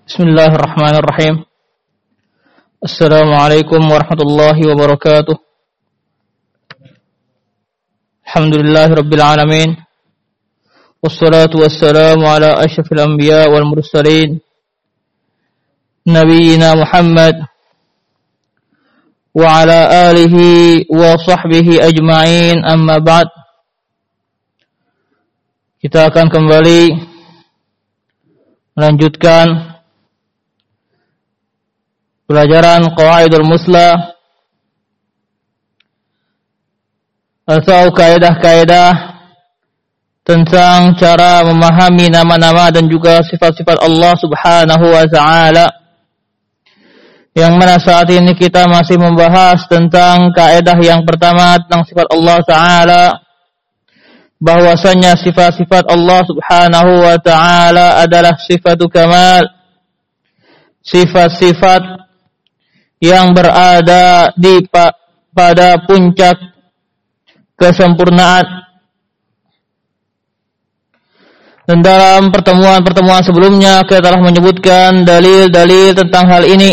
Bismillahirrahmanirrahim. Assalamualaikum warahmatullahi wabarakatuh. Alhamdulillahirabbil alamin. Wassalatu wassalamu ala asyrafil anbiya wal mursalin nabiyyina Muhammad wa ala alihi wa sahbihi ajma'in, amma ba'd. Kita akan kembali melanjutkan pelajaran Qawaidul Muslah atau kaidah-kaidah tentang cara memahami nama-nama dan juga sifat-sifat Allah Subhanahu wa taala. Yang mana saat ini kita masih membahas tentang kaidah yang pertama tentang sifat Allah taala, bahwasanya sifat-sifat Allah Subhanahu wa taala adalah sifatu kamal, sifat-sifat yang berada pada puncak kesempurnaan. Dan dalam pertemuan-pertemuan sebelumnya kita telah menyebutkan dalil-dalil tentang hal ini,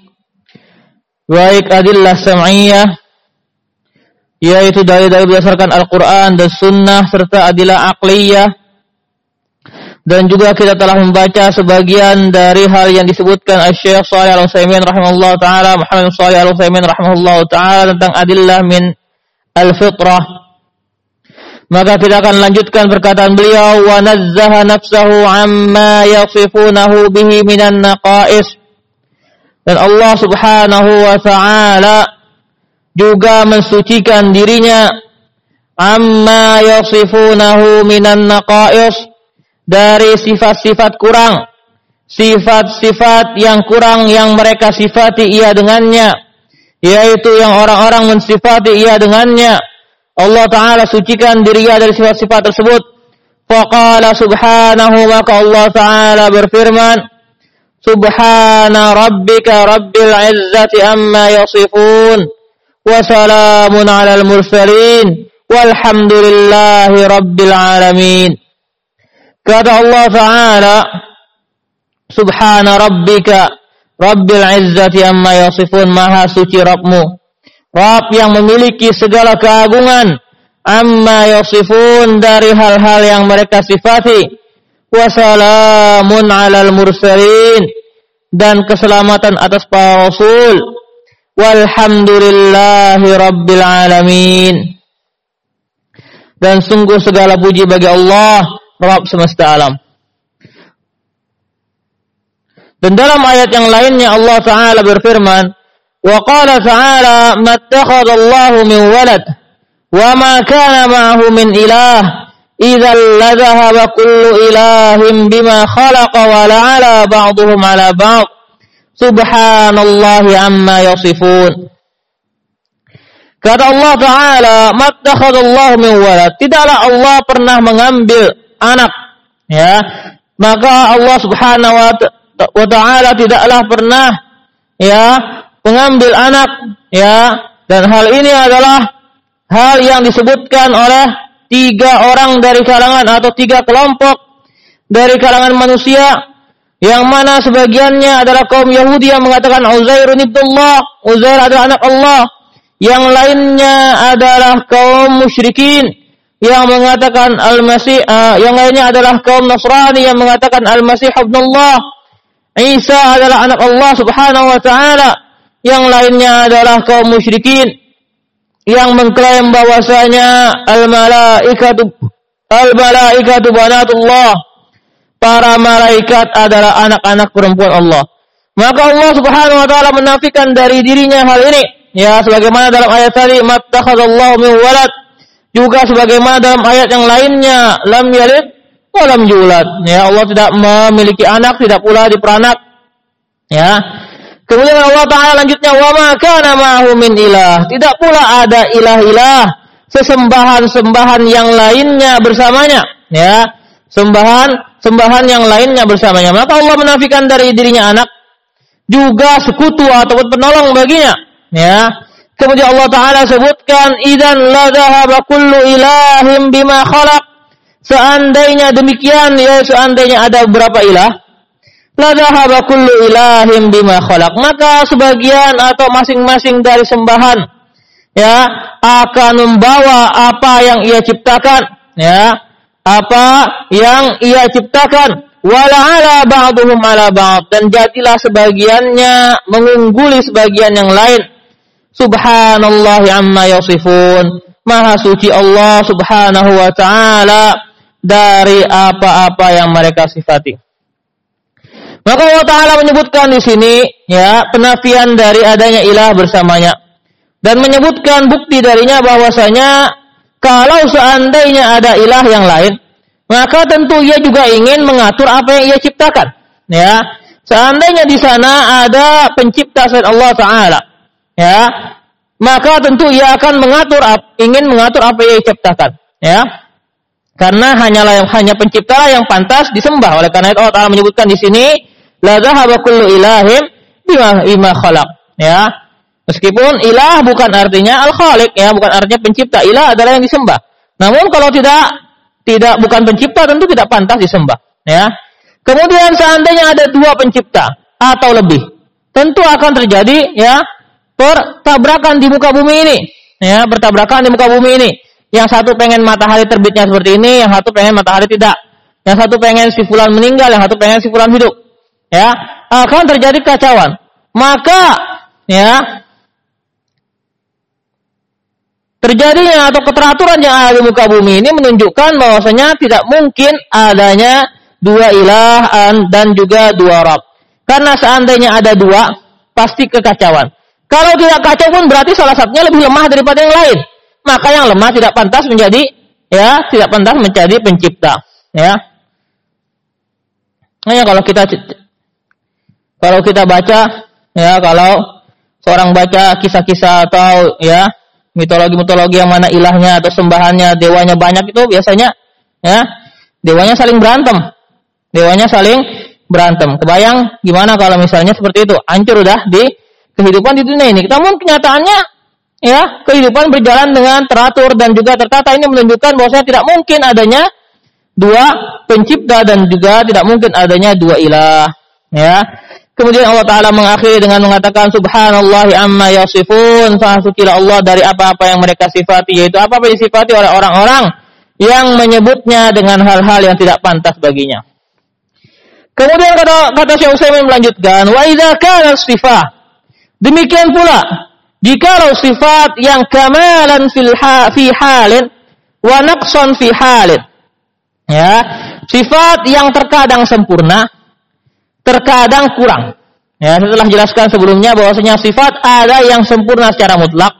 baik adillah sam'iyah, yaitu dalil-dalil berdasarkan Al-Quran dan Sunnah, serta adillah aqliyah. Dan juga kita telah membaca sebagian dari hal yang disebutkan Syekh Shalih Al-Utsaimin rahimahullah ta'ala, Muhammad Shalih Al-Utsaimin rahimahullah ta'ala, tentang adillah min al-fitrah. Maka kita akan lanjutkan perkataan beliau, wa nazzaha nafsahu amma yasifunahu bihi minan naqais. Dan Allah Subhanahu wa ta'ala juga mensucikan dirinya amma yasifunahu minan naqais, dari sifat-sifat kurang, sifat-sifat yang kurang yang mereka sifati ia dengannya, yaitu yang orang-orang mensifati ia dengannya. Allah Ta'ala sucikan dirinya dari sifat-sifat tersebut. Faqala subhanahu, maka Allah Ta'ala berfirman, Subhana rabbika rabbil izzati amma yasifun, wa salamun alal mursalin, walhamdulillahi rabbil alamin. Kata Allah Ta'ala, Subhana rabbika rabbil izzati amma yasifun, maha suci Rabbmu, Rabb yang memiliki segala keagungan, amma yasifun, dari hal-hal yang mereka sifati, wa salamun alal mursalin, dan keselamatan atas para rasul, walhamdulillahi rabbil alamin. Dan sungguh segala puji bagi Allah, Rabb semesta alam. Dan dalam ayat yang lainnya Allah Ta'ala berfirman, wa qala ta'ala mattakhadallahu min walad wa ma kana ma'ahu min ilah idzal ladhahaba kullu ilahin bima khalaqa wa la'ala ba'duhum 'ala ba'd subhanallahi amma yasifun. Kata Allah Ta'ala, mattakhadallahu min walad, tidaklah Allah pernah mengambil anak, ya. Maka Allah Subhanahu wa ta'ala tidaklah pernah, ya, mengambil anak, ya. Dan hal ini adalah hal yang disebutkan oleh 3 orang dari kalangan atau 3 kelompok dari kalangan manusia, yang mana sebagiannya adalah kaum Yahudi yang mengatakan Uzairun ibnullah, Uzair adalah anak Allah. Yang lainnya adalah kaum musyrikin yang mengatakan Al-Masih, yang lainnya adalah kaum Nasrani yang mengatakan Al-Masih ibnullah, Isa adalah anak Allah Subhanahu wa ta'ala. Yang lainnya adalah kaum musyrikin yang mengklaim bahwasanya al-malaikatu banatullah, para malaikat adalah anak-anak perempuan Allah. Maka Allah Subhanahu wa ta'ala menafikan dari dirinya hal ini, ya, sebagaimana dalam ayat tadi mattakhadallahu min walad, juga sebagaimana dalam ayat yang lainnya lam yalid wa lam yulad, ya, Allah tidak memiliki anak, tidak pula diperanak, ya. Kemudian Allah Ta'ala lanjutnya, wa ma kana ma'ahu min ilah, tidak pula ada ilah-ilah, sesembahan-sembahan yang lainnya bersamanya, ya, sembahan yang lainnya bersamanya. Maka Allah menafikan dari dirinya anak, juga sekutu ataupun penolong baginya, ya. Kemudian Allah Ta'ala sebutkan, idzan la dhahaba kullu ilahin bima khalaq, seandainya demikian, ya, seandainya ada beberapa ilah, la dhahaba kullu ilahin bima khalaq. Maka sebagian atau masing-masing dari sembahan ya akan membawa apa yang ia ciptakan, ya, apa yang ia ciptakan. Wala ala ba'duhum ala ba'd, dan jadilah sebagiannya mengungguli sebagian yang lain. Subhanallahi amma yasifun. Maha suci Allah Subhanahu wa taala dari apa-apa yang mereka sifati. Maka Allah taala menyebutkan di sini ya penafian dari adanya ilah bersamanya dan menyebutkan bukti darinya bahwasanya kalau seandainya ada ilah yang lain, maka tentu ia juga ingin mengatur apa yang ia ciptakan. Ya, seandainya di sana ada pencipta selain Allah Taala, ya, maka tentu ia akan ingin mengatur apa yang ia ciptakan. Ya, karena hanya pencipta yang pantas disembah. Oleh karena itu Allah Taala menyebutkan di sini, la dhahaba kullu ilahin bima khalaq. Ya, meskipun ilah bukan artinya al-khaliq, ya, bukan artinya pencipta. Ilah adalah yang disembah. Namun kalau tidak bukan pencipta, tentu tidak pantas disembah, ya. Kemudian seandainya ada dua pencipta atau lebih, tentu akan terjadi ya pertabrakan di muka bumi ini, ya, bertabrakan di muka bumi ini. Yang satu pengen matahari terbitnya seperti ini, yang satu pengen matahari tidak. Yang satu pengen si fulan meninggal, yang satu pengen si fulan hidup. Ya, akan terjadi kacauan. Maka ya terjadinya atau keteraturan yang ada di muka bumi ini menunjukkan bahwasanya tidak mungkin adanya dua ilah dan juga dua Rabb. Karena seandainya ada dua, pasti kekacauan. Kalau tidak kacau pun berarti salah satunya lebih lemah daripada yang lain. Maka yang lemah tidak pantas menjadi pencipta. Ya. Hanya kalau kita baca, ya, kalau seorang baca kisah-kisah atau ya mitologi-mitologi yang mana ilahnya atau sembahannya, dewanya banyak, itu biasanya ya dewanya saling berantem. Kebayang gimana kalau misalnya seperti itu, hancur udah di kehidupan di dunia ini. Namun kenyataannya ya kehidupan berjalan dengan teratur dan juga tertata. Ini menunjukkan bahwasanya tidak mungkin adanya dua pencipta dan juga tidak mungkin adanya dua ilah, ya. Kemudian Allah Ta'ala mengakhiri dengan mengatakan subhanallahi amma yasifun, maha sucilah Allah dari apa-apa yang mereka sifati, yaitu apa-apa yang disifati oleh orang-orang yang menyebutnya dengan hal-hal yang tidak pantas baginya. Kemudian kata Syekh Utsaimin melanjutkan, wa idza kana sifah, demikian pula jikalau sifat yang kamalan fi halin wa naqsan fi halin, ya, sifat yang terkadang sempurna, terkadang kurang. Ya, saya telah jelaskan sebelumnya bahwasanya sifat ada yang sempurna secara mutlak,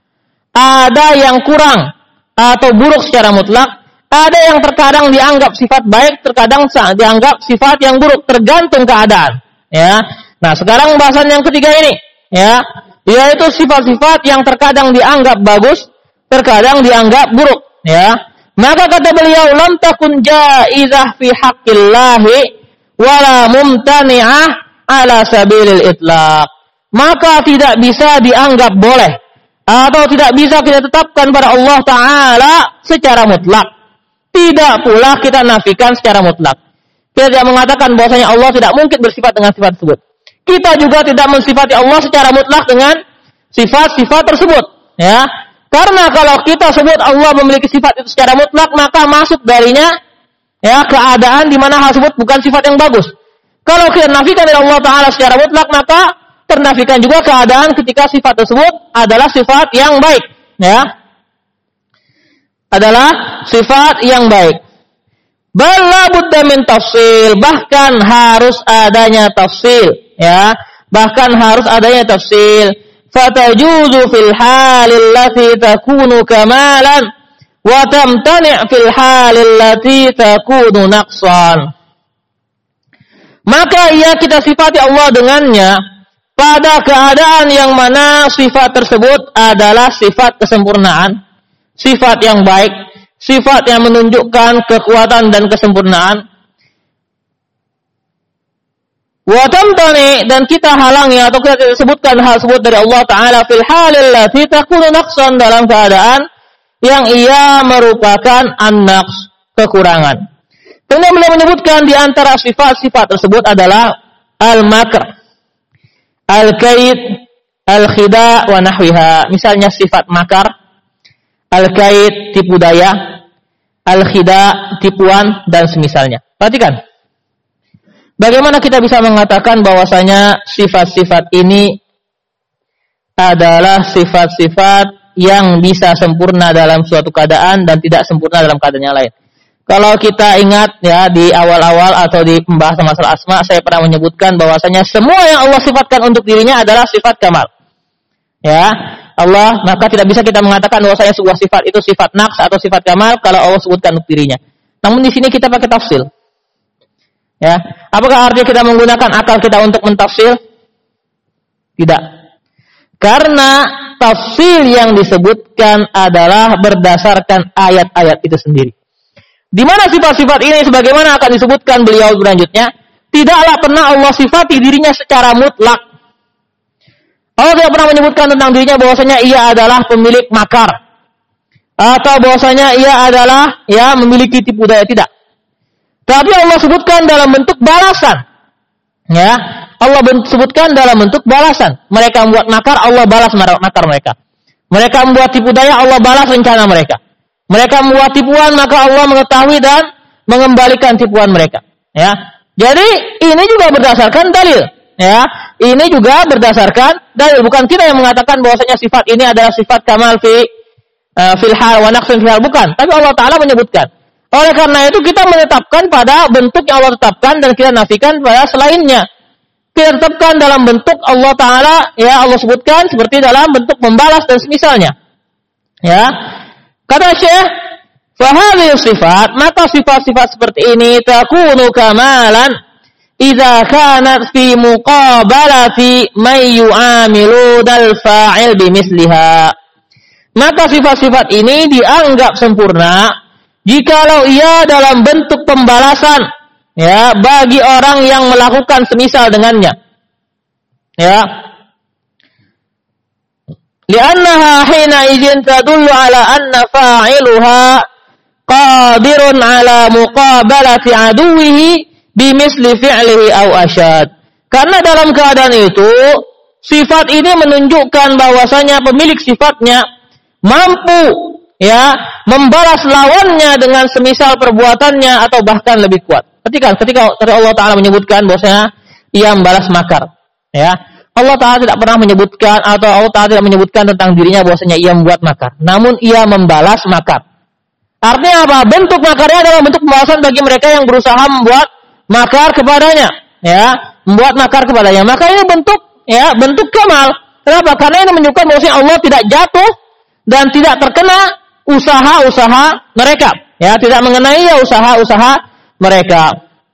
ada yang kurang atau buruk secara mutlak, ada yang terkadang dianggap sifat baik, terkadang dianggap sifat yang buruk, tergantung keadaan. Ya. Nah, sekarang bahasan yang ketiga ini, ya, yaitu sifat-sifat yang terkadang dianggap bagus, terkadang dianggap buruk. Ya. Maka kata beliau, lam takun jaizah fi haqqillahi wala mumtani'ah ala sabilil itlaq. Maka tidak bisa dianggap boleh atau tidak bisa kita tetapkan pada Allah Ta'ala secara mutlak. Tidak pula kita nafikan secara mutlak. Kita tidak mengatakan bahwasanya Allah tidak mungkin bersifat dengan sifat tersebut. Kita juga tidak mensifati Allah secara mutlak dengan sifat-sifat tersebut, ya. Karena kalau kita sebut Allah memiliki sifat itu secara mutlak, maka masuk darinya ya keadaan di mana hal tersebut bukan sifat yang bagus. Kalau kita nafikan dari Allah Ta'ala secara mutlak, maka ternafikan juga keadaan ketika sifat tersebut adalah sifat yang baik, ya, adalah sifat yang baik. Bala budda min tafsil, bahkan harus adanya tafsil, ya, bahkan harus adanya tafsil. Fatajuzu fil halil lati takunu kamalan wa tamtani' fil halil lati takunu naqsan. Maka ia kita sifati Allah dengannya pada keadaan yang mana sifat tersebut adalah sifat kesempurnaan, sifat yang baik, sifat yang menunjukkan kekuatan dan kesempurnaan. Wa tamtani, dan kita halangi atau kita sebutkan hal tersebut dari Allah Ta'ala fil halil lati takunu naqsan, dalam keadaan yang ia merupakan an-naqs, kekurangan. Kemudian beliau menyebutkan di antara sifat-sifat tersebut adalah al-makr, al-kaid, al-khida' wa nahwiha. Misalnya sifat makar, al-kaid tipu daya, al-khida' tipuan dan semisalnya. Perhatikan. Bagaimana kita bisa mengatakan bahwasanya sifat-sifat ini adalah sifat-sifat yang bisa sempurna dalam suatu keadaan dan tidak sempurna dalam keadaan yang lain. Kalau kita ingat ya di awal-awal atau di pembahasan masalah asma, saya pernah menyebutkan bahwasanya semua yang Allah sifatkan untuk dirinya adalah sifat kamal. Ya, Allah, maka tidak bisa kita mengatakan bahwasanya sebuah sifat itu sifat naqs atau sifat kamal kalau Allah sebutkan untuk dirinya. Namun di sini kita pakai tafsil. Ya, apakah artinya kita menggunakan akal kita untuk mentafsir? Tidak. Karena tafsir yang disebutkan adalah berdasarkan ayat-ayat itu sendiri. Di mana sifat-sifat ini sebagaimana akan disebutkan beliau berlanjutnya, tidaklah pernah Allah sifati dirinya secara mutlak. Allah tidak pernah menyebutkan tentang dirinya bahwasanya ia adalah pemilik makar atau bahwasanya ia adalah ya memiliki tipu daya, tidak. Tapi Allah sebutkan dalam bentuk balasan. Ya, Allah sebutkan dalam bentuk balasan. Mereka membuat makar, Allah balas makar mereka. Mereka membuat tipu daya, Allah balas rencana mereka. Mereka membuat tipuan, maka Allah mengetahui dan mengembalikan tipuan mereka. Ya, jadi ini juga berdasarkan dalil. Ya, ini juga berdasarkan dalil. Bukan kita yang mengatakan bahwasanya sifat ini adalah sifat kamal fil hal wa naqsun fil hal, bukan. Tapi Allah Taala menyebutkan. Oleh karena itu kita menetapkan pada bentuk yang Allah tetapkan dan kita nafikan pada selainnya. Kita tetapkan dalam bentuk Allah Ta'ala, ya Allah sebutkan seperti dalam bentuk membalas dan semisalnya. Ya, kata Syekh, fahadhihi sifat, maka sifat-sifat seperti ini takunu kamalan idza kanat fi muqabalati may yu'amilu dal fa'il bimisliha. Maka sifat-sifat ini dianggap sempurna jikalau ia dalam bentuk pembalasan ya bagi orang yang melakukan semisal dengannya. Ya. Li'annaha hina idzin tadullu ala anna fa'iluha qadirun ala muqabalati aduwwihi bimisli fi'lihi aw asyad. Karena dalam keadaan itu sifat ini menunjukkan bahwasanya pemilik sifatnya mampu ya membalas lawannya dengan semisal perbuatannya atau bahkan lebih kuat. Ketika Allah Ta'ala menyebutkan bahwasanya ia membalas makar, ya Allah Ta'ala tidak pernah menyebutkan atau Allah Ta'ala tidak menyebutkan tentang dirinya bahwasanya ia membuat makar, namun ia membalas makar. Artinya apa? Bentuk makarnya adalah bentuk pembalasan bagi mereka yang berusaha membuat makar kepadanya, ya membuat makar kepadanya. Maka ini bentuk kamal. Kenapa? Karena ini menunjukkan bahwasanya Allah tidak jatuh dan tidak terkena usaha-usaha mereka, ya tidak mengenai usaha-usaha mereka.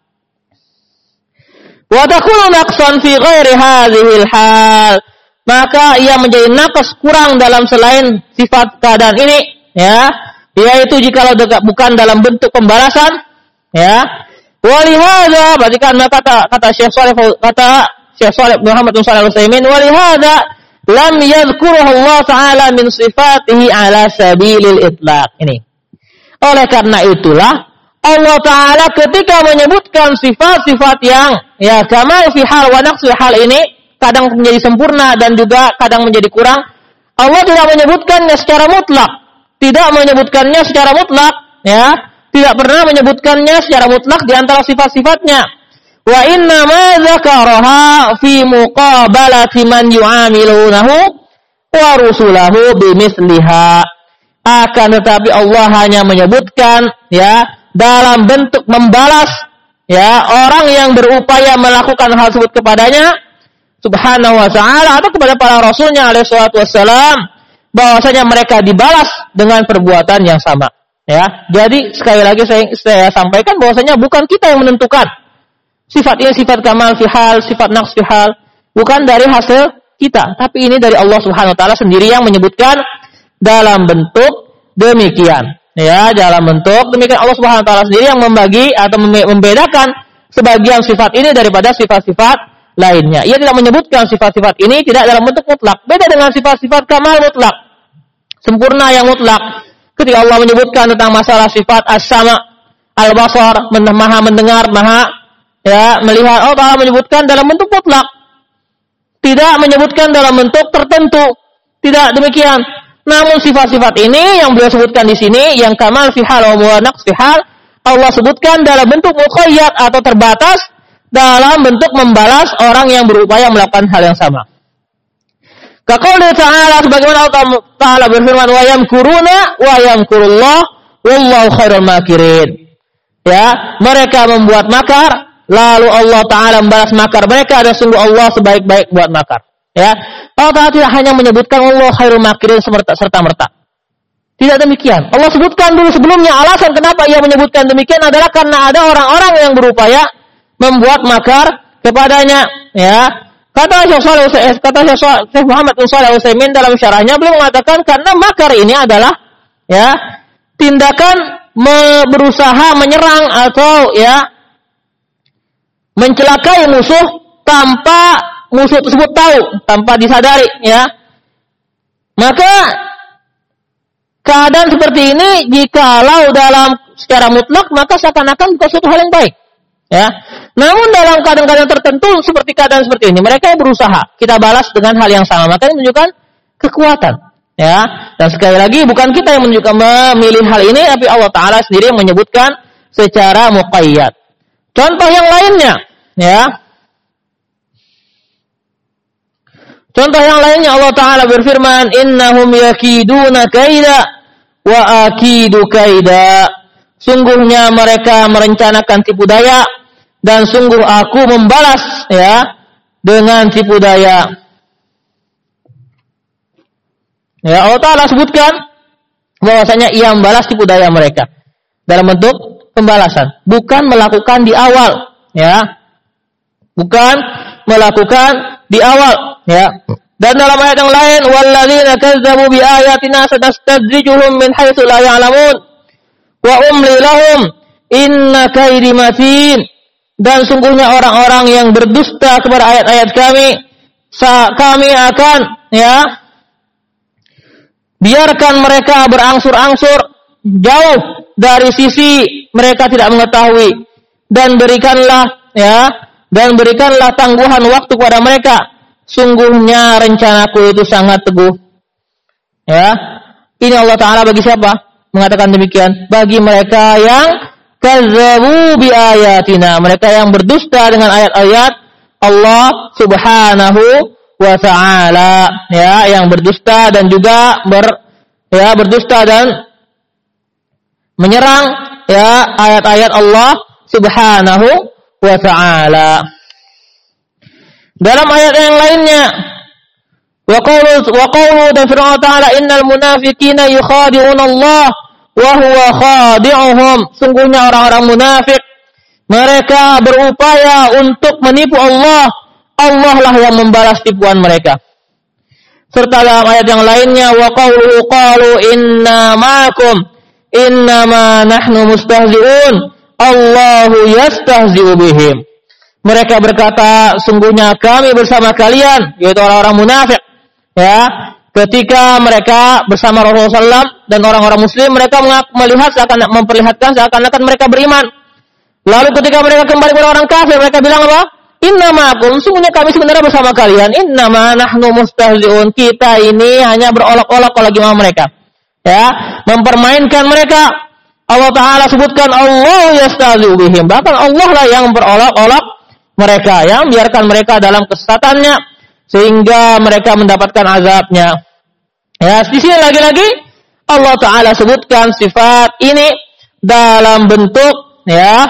Wa takunu naqsan fi ghairi hadhil hal, maka ia menjadi naqas kurang dalam selain sifat keadaan ini, ya yaitu jika bukan dalam bentuk pembalasan, ya. Walihada, berarti kan kata Syekh Shalih Muhammad bin Shalih Al-Utsaimin, walihada lam yadhkuruhu Allah Ta'ala min sifatihi ala sabilil itlaq. Ini. Oleh karena itulah Allah Ta'ala ketika menyebutkan sifat-sifat yang ya kamal fi hal wa naqs fi hal ini kadang menjadi sempurna dan juga kadang menjadi kurang, Allah tidak menyebutkannya secara mutlak. Tidak menyebutkannya secara mutlak, ya. Tidak pernah menyebutkannya secara mutlak di antara sifat-sifatnya. Wa inna ma dzakaraha fi muqabalati man yu'amilunahu wa rusulahu bimithliha. Akan tetapi Allah hanya menyebutkan ya dalam bentuk membalas ya orang yang berupaya melakukan hal tersebut kepadanya subhanahu wa ta'ala atau kepada para rasulnya alaihi salatu wassalam, bahwasanya mereka dibalas dengan perbuatan yang sama. Ya, jadi sekali lagi saya sampaikan bahwasanya bukan kita yang menentukan sifat ini sifat kamal fi hal, sifat naqs fi hal, bukan dari hasil kita, tapi ini dari Allah Subhanahu wa taala sendiri yang menyebutkan dalam bentuk demikian. Ya, dalam bentuk demikian Allah Subhanahu wa taala sendiri yang membagi atau membedakan sebagian sifat ini daripada sifat-sifat lainnya. Ia tidak menyebutkan sifat-sifat ini tidak dalam bentuk mutlak. Beda dengan sifat-sifat kamal mutlak. Sempurna yang mutlak. Ketika Allah menyebutkan tentang masalah sifat as-sama, al-basar, maha mendengar, maha ya, melihat Allah Ta'ala menyebutkan dalam bentuk mutlak. Tidak menyebutkan dalam bentuk tertentu. Tidak demikian. Namun sifat-sifat ini yang beliau sebutkan di sini, yang kamal fi hal wa naqs fi hal, Allah sebutkan dalam bentuk muqayyad atau terbatas, dalam bentuk membalas orang yang berupaya melakukan hal yang sama. Kaqouli ta'ala, sebagaimana Allah Ta'ala berfirman, wa yamkuruna wa yamkurullah wallahu khairul makirin. Ya, mereka membuat makar, lalu Allah Ta'ala membalas makar mereka, dan sungguh Allah sebaik-baik buat makar. Ya, Allah Ta'ala tidak hanya menyebutkan Allah khairul makirin serta-merta. Tidak demikian. Allah sebutkan dulu sebelumnya alasan kenapa ia menyebutkan demikian adalah karena ada orang-orang yang berupaya membuat makar kepadanya. Ya, kata Syekh Muhammad bin Shalih Al-Utsaimin dalam syarahnya, beliau mengatakan karena makar ini adalah ya tindakan berusaha menyerang atau ya mencelakai musuh tanpa musuh tersebut tahu, tanpa disadari, ya. Maka keadaan seperti ini jikalau dalam secara mutlak maka seakan-akan bukan suatu hal yang baik, ya. Namun dalam keadaan-keadaan tertentu seperti keadaan seperti ini mereka berusaha kita balas dengan hal yang sama, maka ini menunjukkan kekuatan, ya. Dan sekali lagi bukan kita yang menunjukkan memilih hal ini, tapi Allah Ta'ala sendiri yang menyebutkan secara muqayyad. Contoh yang lainnya, ya. Contoh yang lainnya Allah Ta'ala berfirman, innahum yakiduna kaida wa akidu kaida. Sungguhnya mereka merencanakan tipu daya dan sungguh aku membalas, ya, dengan tipu daya. Ya, Allah Ta'ala sebutkan bahwasanya ia membalas tipu daya mereka dalam bentuk pembalasan, bukan melakukan di awal, ya. Bukan melakukan di awal, ya. Dan dalam ayat yang lain, walladzina kazzabu bi ayatina sanastadrijuhum min haitsu la ya'lamun wa umli lahum inna kaidi matin. Dan sungguhnya orang-orang yang berdusta kepada ayat-ayat kami akan, ya, biarkan mereka berangsur-angsur jauh dari sisi mereka tidak mengetahui, dan berikanlah tangguhan waktu kepada mereka. Sungguhnya rencanaku itu sangat teguh. Ya, ini Allah Ta'ala bagi siapa? Mengatakan demikian. Bagi mereka yang kazzabu bi ayatina, mereka yang berdusta dengan ayat-ayat Allah Subhanahu wa Ta'ala. Ya, yang berdusta dan juga berdusta dan menyerang, ya, ayat-ayat Allah Subhanahu wa Ta'ala. Dalam ayat yang lainnya, wa qawlu dan firman Allah Ta'ala, innal munafiqina yukhadi'una Allah wa huwa khadi'uhum. Sungguhnya orang-orang munafik mereka berupaya untuk menipu Allah, Allah lah yang membalas tipuan mereka. Serta dalam ayat yang lainnya, wa qawlu qalu inna ma'akum innama nahnu mustahzi'un Allahu yastahzi'u bihim. Mereka berkata, sungguhnya kami bersama kalian, yaitu orang-orang munafik, ya. Ketika mereka bersama Rasulullah SAW dan orang-orang Muslim, mereka memperlihatkan seakan-akan mereka beriman. Lalu ketika mereka kembali kepada orang kafir, mereka bilang apa? Inna ma'akum, sungguhnya kami sebenarnya bersama kalian. Inna ma nahnu mustahzi'un, kita ini hanya berolok-olok kalau lagi sama mereka, ya, mempermainkan mereka. Allah Ta'ala sebutkan Allah yastahzi'u bihim, bahkan Allah lah yang berolok-olok mereka, yang biarkan mereka dalam kesesatannya sehingga mereka mendapatkan azabnya. Ya, di sini lagi-lagi Allah Ta'ala sebutkan sifat ini dalam bentuk, ya,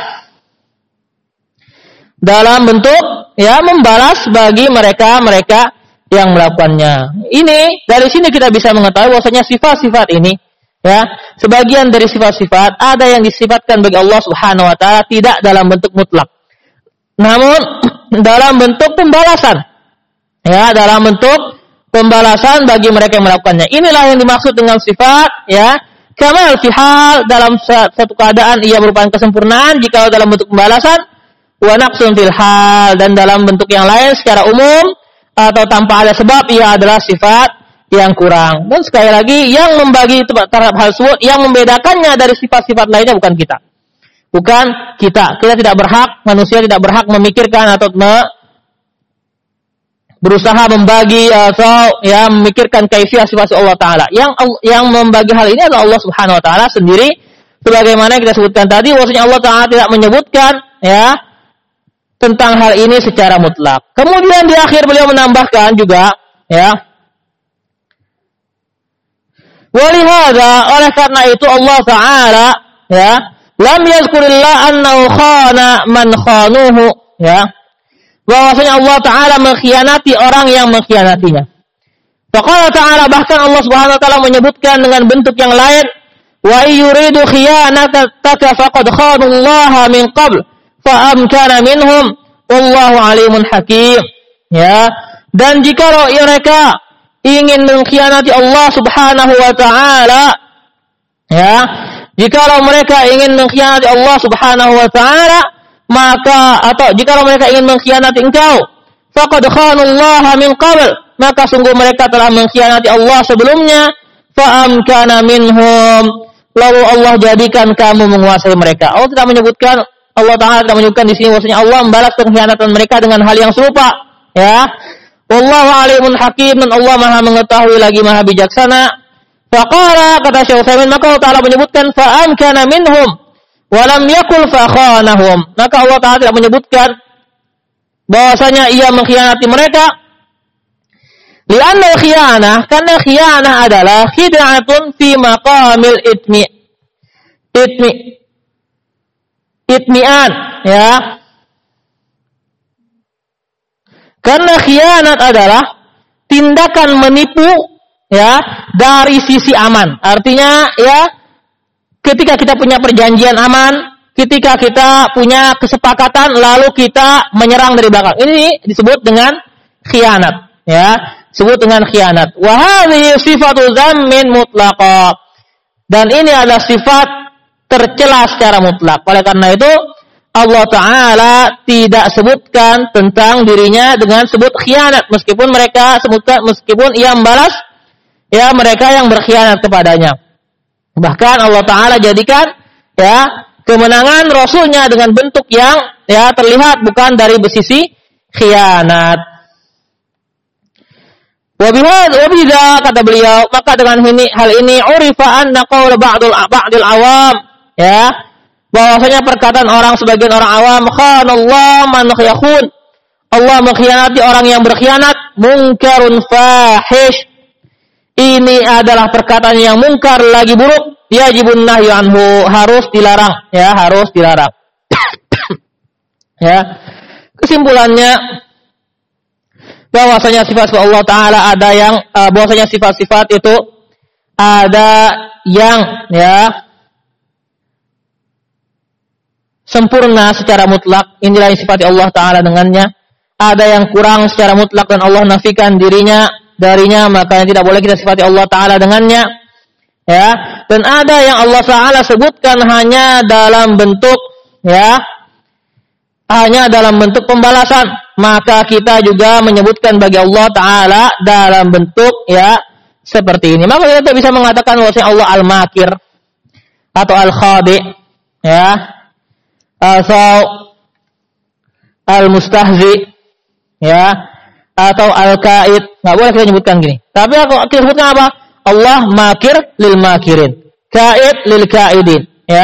membalas bagi mereka yang melakukannya. Ini dari sini kita bisa mengetahui bahwasanya sifat-sifat ini, ya, sebagian dari sifat-sifat ada yang disifatkan bagi Allah Subhanahu wa Ta'ala tidak dalam bentuk mutlak, namun dalam bentuk pembalasan, ya, dalam bentuk pembalasan bagi mereka yang melakukannya. Inilah yang dimaksud dengan sifat, ya, kamal fi hal, dalam satu keadaan ia merupakan kesempurnaan jika dalam bentuk pembalasan, wa naqsun fil hal, dan dalam bentuk yang lain secara umum atau tanpa ada sebab ia adalah sifat yang kurang. Dan sekali lagi yang membagi terhadap hal tersebut, yang membedakannya dari sifat-sifat lainnya bukan kita. bukan kita. Kita tidak berhak, manusia tidak berhak memikirkan atau berusaha membagi atau memikirkan kaifiyah sifat Allah Ta'ala. Yang membagi hal ini adalah Allah Subhanahu Wa Ta'ala sendiri. Sebagaimana kita sebutkan tadi, bahwasanya Allah Ta'ala tidak menyebutkan tentang hal ini secara mutlak. Kemudian di akhir beliau menambahkan juga walihada, oleh karena itu Allah Ta'ala lam yazkurillah annahu khana man khanuhu, bahwasanya Allah Ta'ala mengkhianati orang yang mengkhianatinya. Faqala Ta'ala, bahkan Allah Subhanahu Wa Ta'ala menyebutkan dengan bentuk yang lain, wa yuridu khiyanataka faqad khanallaha min qabl fa amkana minhum wallahu alimun hakim. Dan jika mereka ingin mengkhianati Allah Subhanahu Wa Ta'ala, jikalau mereka ingin mengkhianati Allah Subhanahu Wa Ta'ala, maka atau jikalau mereka ingin mengkhianati engkau, faqad khanallaha min qabl, maka sungguh mereka telah mengkhianati Allah sebelumnya, fa amkana minhum, lalu Allah jadikan kamu menguasai mereka. Allah tidak menyebutkan, Allah Ta'ala tidak menyebutkan di sini bahwasanya Allah membalas pengkhianatan mereka dengan hal yang serupa. Wallahu alimun hakim, dan Allah Maha mengetahui lagi Maha bijaksana. Faqala, kata Syekh Utsaimin, maka Allah Ta'ala menyebutkan fa amkana minhum wa lam yakul fa khanahum. Maka Allah Ta'ala tidak menyebutkan bahwasanya ia mengkhianati mereka. Li'anna khiyanah, karena khiyanah adalah khid'atun fi maqamil itmi'an, Karena khianat adalah tindakan menipu dari sisi aman. Artinya ketika kita punya perjanjian aman, ketika kita punya kesepakatan lalu kita menyerang dari belakang. Ini disebut dengan khianat, disebut dengan khianat. Wa hadhihi sifatu dzammin mutlaqa. Dan ini adalah sifat tercela secara mutlak. Oleh karena itu Allah Ta'ala tidak sebutkan tentang dirinya dengan sebut khianat, meskipun ia membalas mereka yang berkhianat kepadanya. Bahkan Allah Ta'ala jadikan kemenangan Rasulnya dengan bentuk yang terlihat bukan dari sisi khianat. Wabida, kata beliau, maka dengan hal ini urifa anna qaul ba'dil awam, bahwasanya perkataan sebagian orang awam, khanallahu man yakhun, Allah mengkhianati orang yang berkhianat, munkarun fahish. Ini adalah perkataan yang mungkar lagi buruk, yajibun nahyu anhu, harus dilarang, harus dilarang. Kesimpulannya bahwasanya sifat Allah Ta'ala ada yang bahwasanya sifat-sifat itu ada yang sempurna secara mutlak, inilah yang sifati Allah Ta'ala dengannya. Ada yang kurang secara mutlak dan Allah nafikan darinya, maka tidak boleh kita sifati Allah Ta'ala dengannya. Dan ada yang Allah Ta'ala sebutkan hanya dalam bentuk pembalasan, maka kita juga menyebutkan bagi Allah Ta'ala dalam bentuk seperti ini. Maka kita bisa mengatakan bahwa Allah al-makir atau al-khadi, atau al-mustahzi, atau al-kaid. Nggak boleh kita nyebutkan gini. Tapi kita sebutkan apa? Allah makir lil makirin, kaid lil kaidin,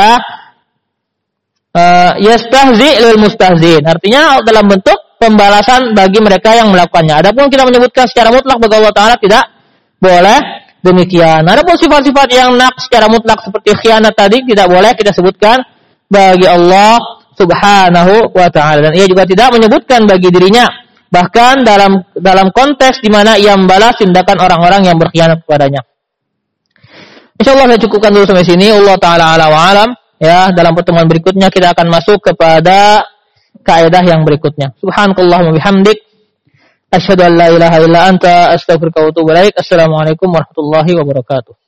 yastahzi lil mustahzin. Artinya dalam bentuk pembalasan bagi mereka yang melakukannya. Adapun kita menyebutkan secara mutlak bagi Allah Ta'ala tidak boleh demikian. Adapun sifat-sifat yang secara mutlak seperti khianat tadi tidak boleh kita sebutkan bagi Allah Subhanahu wa Ta'ala, dan ia juga tidak menyebutkan bagi dirinya, bahkan dalam konteks di mana ia membalas tindakan orang-orang yang berkhianat kepadanya. Insyaallah saya cukupkan dulu sampai sini. Allah Ta'ala ala wa alam. Dalam pertemuan berikutnya kita akan masuk kepada kaidah yang berikutnya. Subhanakallahumma bihamdik, asyhadu an la ilaha illa anta, astaghfiruka wa atubu ilaik. Assalamualaikum warahmatullahi wabarakatuh.